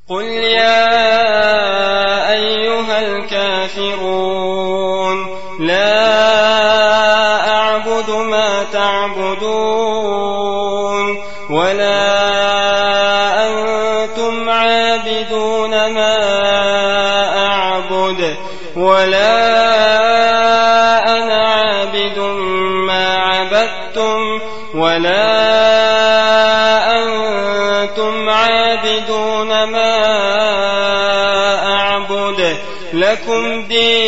قل يا أيها الكافرون لا أعبد ما تعبدون ولا أنتم عابدون ما أعبد ولا أنا عابد ما عبدتم ولا أنتم عابدون ما أعبد لكم دينكم